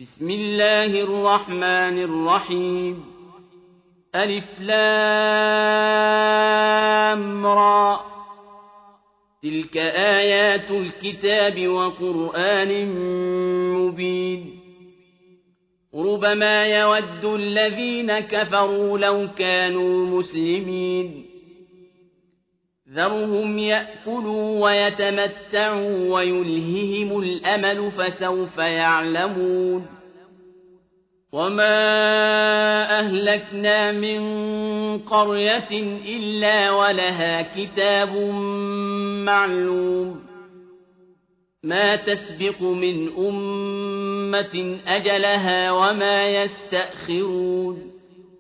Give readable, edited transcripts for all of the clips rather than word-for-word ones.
بسم الله الرحمن الرحيم ألف لام را تلك آيات الكتاب وقرآن مبين ربما يود الذين كفروا لو كانوا مسلمين ذرهم يأكلوا ويتمتعوا ويلههم الأمل فسوف يعلمون وما أهلكنا من قرية إلا ولها كتاب معلوم ما تسبق من أمة أجلها وما يستأخرون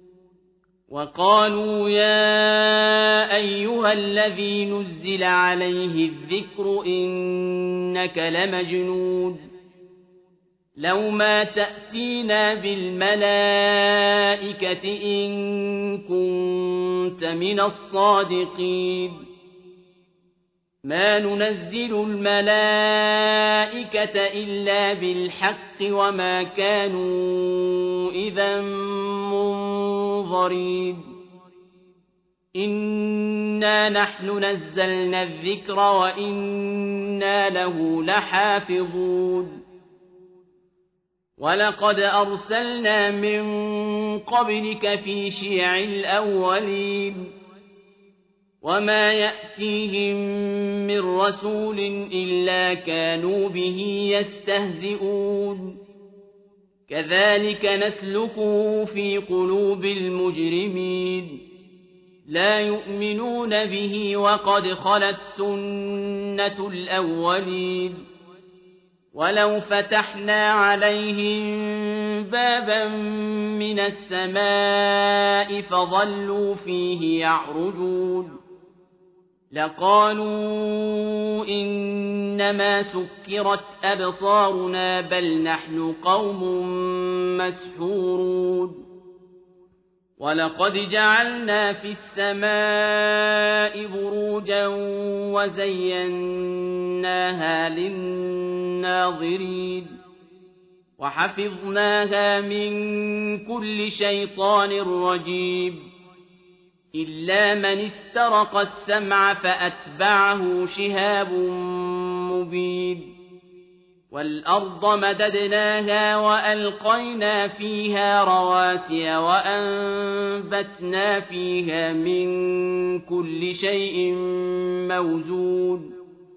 وقالوا يا أيها الذي نزل عليه الذكر إنك لمجنون لو ما تأتينا بالملائكة إن كنت من الصادقين ما ننزل الملائكة إلا بالحق وما كانوا إذا منظرين إنا نحن نزلنا الذكر وإنا له لحافظون ولقد أرسلنا من قبلك في شيع الأولين وما يأتيهم من رسول إلا كانوا به يستهزئون كذلك نسلكه في قلوب المجرمين لا يؤمنون به وقد خلت سنة الأولين ولو فتحنا عليهم بابا من السماء فظلوا فيه يعرجون لقالوا إنما سكرت أبصارنا بل نحن قوم مسحورون ولقد جعلنا في السماء بروجا وزيناها للناظرين وحفظناها من كل شيطان رجيم إلا من استرق السمع فأتبعه شهاب مبين والأرض مددناها وألقينا فيها رواسي وأنبتنا فيها من كل شيء موزون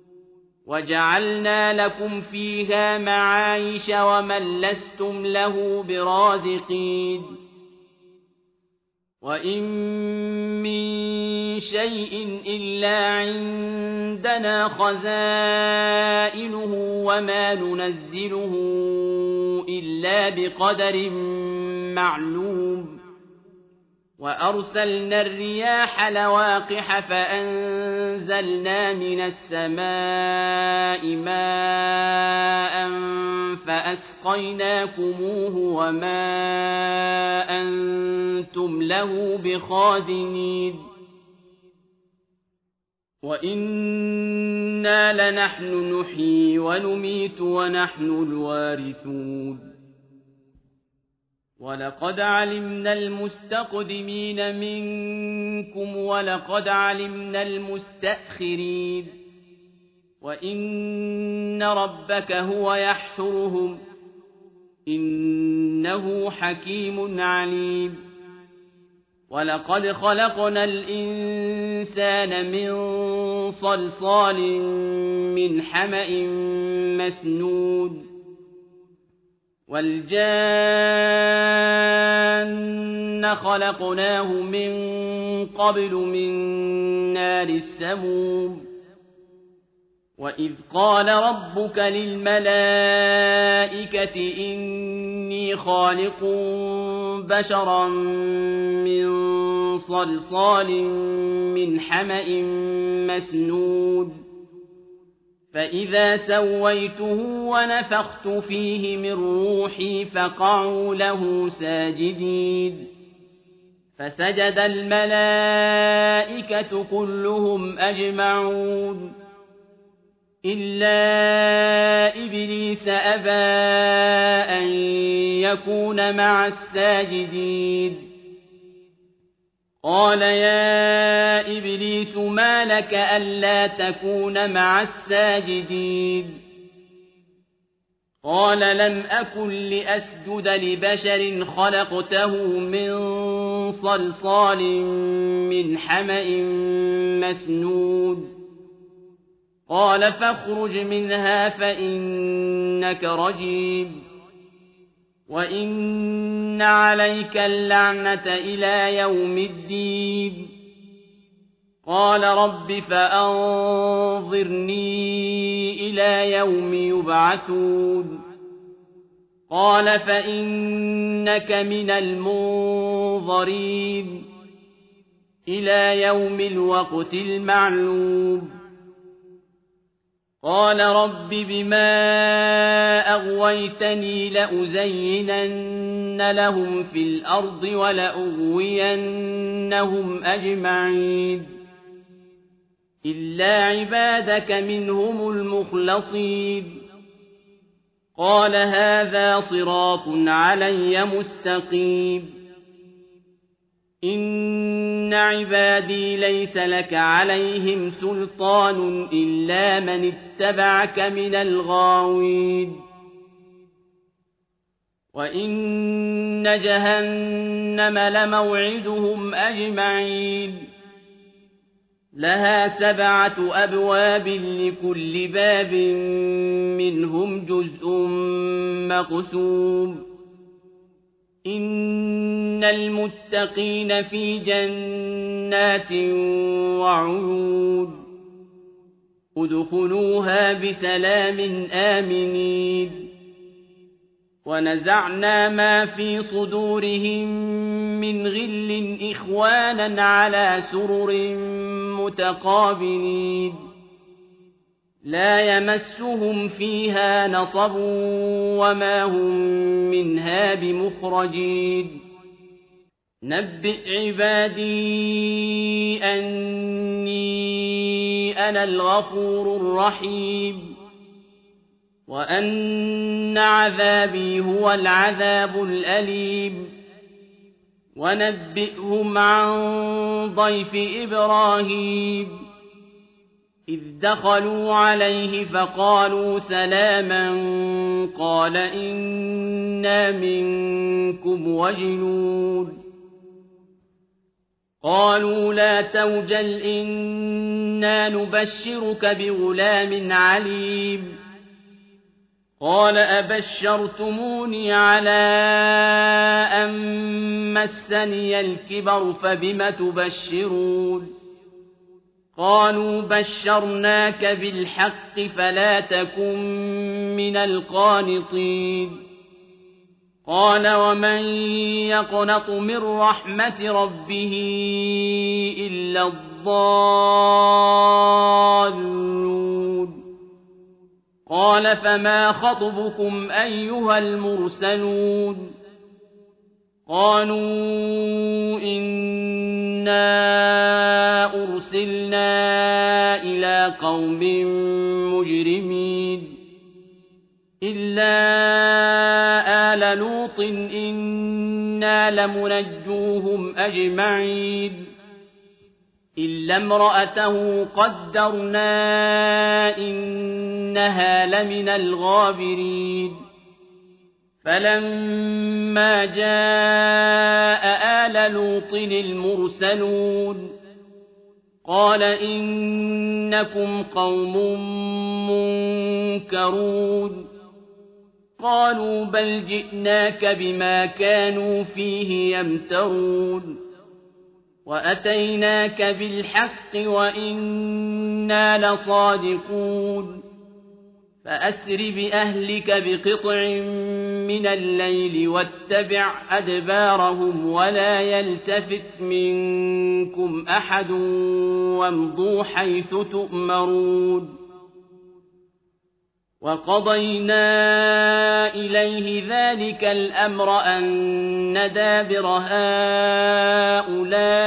وجعلنا لكم فيها معايش ومن لستم له برازقين وإن من شيء إلا عندنا خزائنه وما ننزله إلا بقدر معلوم وأرسلنا الرياح لواقح فأنزلنا من السماء ماء فأسقيناكموه وما أنتم له بخازنين وإنا لنحن نحيي ونميت ونحن الوارثون ولقد علمنا المستقدمين منكم ولقد علمنا المستأخرين وإن ربك هو يحشرهم إنه حكيم عليم ولقد خلقنا الإنسان من صلصال من حمأ مسنون والجان خلقناه من قبل من نار السموم وإذ قال ربك للملائكة إني خالق بشرا من صلصال من حمأ مسنون فإذا سويته ونفخت فيه من روحي فقعوا له ساجدين فسجد الملائكة كلهم أجمعون إلا إبليس أبى أن يكون مع الساجدين قال يا إبليس ما لك ألا تكون مع الساجدين قال لم أكن لأسجد لبشر خلقته من صلصال من حمأ مسنود قال فاخرج منها فإنك رجيم وإن عليك اللعنة إلى يوم الدين قال رب فأنظرني إلى يوم يبعثون قال فإنك من المنظرين إلى يوم الوقت المعلوم قال رب بما أغويتني لأزينن لهم في الأرض ولأغوينهم أجمعين إلا عبادك منهم المخلصين قال هذا صراط علي مستقيم إن عبادي ليس لك عليهم سلطان إلا من اتبعك من الغاوين وإن جهنم لموعدهم أجمعين لها 7 أبواب لكل باب منهم جزء مقسوم إن المتقين في جنات وعيون ادخلوها بسلام آمنين ونزعنا ما في صدورهم من غل إخوانا على سرر متقابلين لا يمسهم فيها نصب وما هم منها بمخرجين نبئ عبادي أني أنا الغفور الرحيم وأن عذابي هو العذاب الأليم ونبئهم عن ضيف إبراهيم إذ دخلوا عليه فقالوا سلاما قال إنا منكم وجلون قالوا لا توجل إنا نبشرك بغلام عليم قال أبشرتموني على أن مسني الكبر فبم تبشرون قالوا بشرناك بالحق فلا تكن من القانطين قال ومن يقنط من رحمة ربه إلا الضالون قال فما خطبكم أيها المرسلون قالوا إنا أرسلنا إلى قوم مجرمين إلا آل لوط إنا لمنجوهم أجمعين إلا امرأته قدرنا إنها لمن الغابرين فلما جاء آل لوط المرسلون قال إنكم قوم منكرون قالوا بل جئناك بما كانوا فيه يمترون وأتيناك بالحق وإنا لصادقون فأسر بأهلك بقطع من الليل واتبع أدبارهم ولا يلتفت منكم أحد وامضوا حيث تؤمرون وقضينا إليه ذلك الأمر أن دابر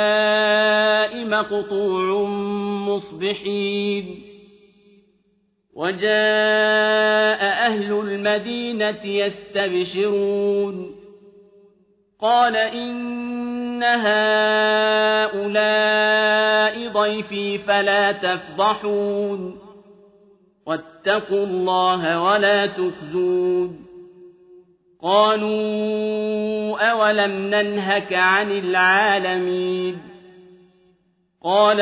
هؤلاء مقطوع مصبحين وجاء أهل المدينة يستبشرون قال إن هؤلاء ضيفي فلا تفضحون واتقوا الله ولا تخزون قالوا أولم ننهك عن العالمين قال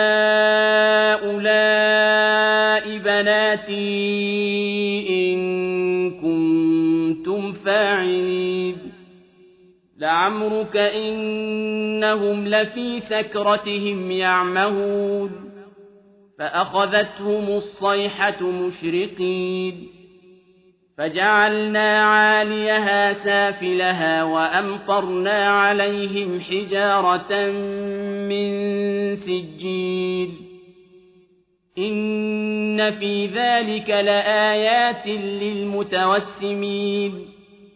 هؤلاء بناتي إن كنتم فاعلين لعمرك إنهم لفي سكرتهم يعمهون فأخذتهم الصيحة مشرقين فجعلنا عاليها سافلها وأمطرنا عليهم حجارة من سجيل إن في ذلك لآيات للمتوسمين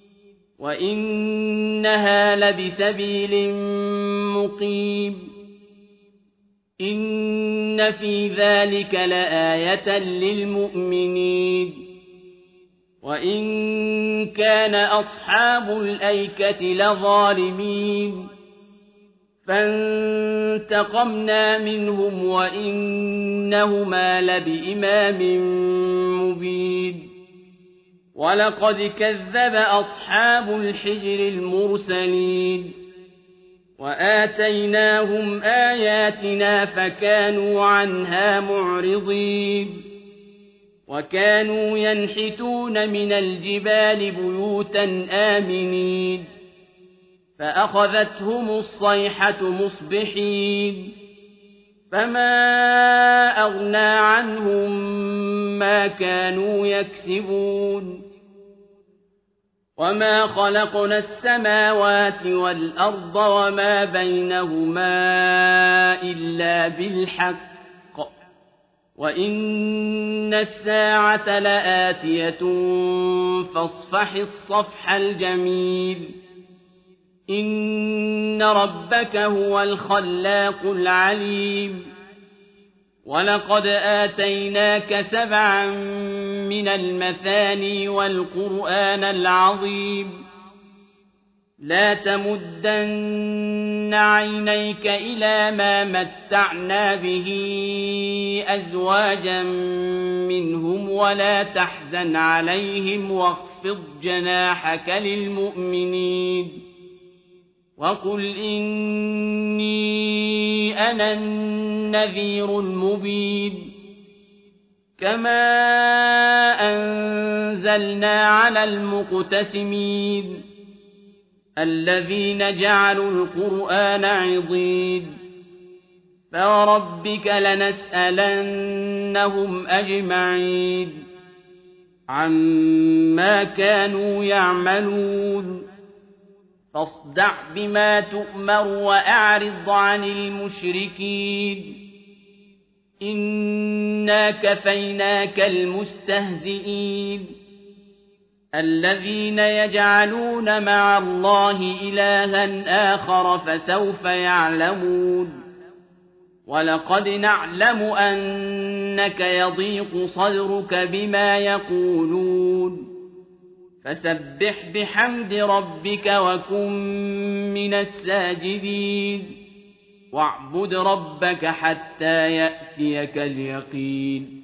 وإنها لبسبيل مقيم إن في ذلك لآية للمؤمنين وإن كان أصحاب الأيكة لظالمين فانتقمنا منهم وإنهما لبإمام مبين ولقد كذب أصحاب الحجر المرسلين وآتيناهم آياتنا فكانوا عنها معرضين وكانوا ينحتون من الجبال بيوتا آمنين فأخذتهم الصيحة مصبحين فما أغنى عنهم ما كانوا يكسبون وما خلقنا السماوات والأرض وما بينهما إلا بالحق وإن الساعة لآتية فاصفح الصفح الجميل إن ربك هو الخلاق العليم ولقد آتيناك 7 من المثاني والقرآن العظيم لا تمدن عينيك إلى ما متعنا به أزواجا منهم ولا تحزن عليهم واخفض جناحك للمؤمنين وقل إني أنا النذير المبين كما أنزلنا على المقتسمين الذين جعلوا القرآن عضين فوربك لنسألنهم أجمعين عما كانوا يعملون فاصدع بما تؤمر وأعرض عن المشركين إنا كفيناك المستهزئين الذين يجعلون مع الله إلها آخر فسوف يعلمون ولقد نعلم أنك يضيق صدرك بما يقولون فسبح بحمد ربك وكن من الساجدين واعبد ربك حتى يأتيك اليقين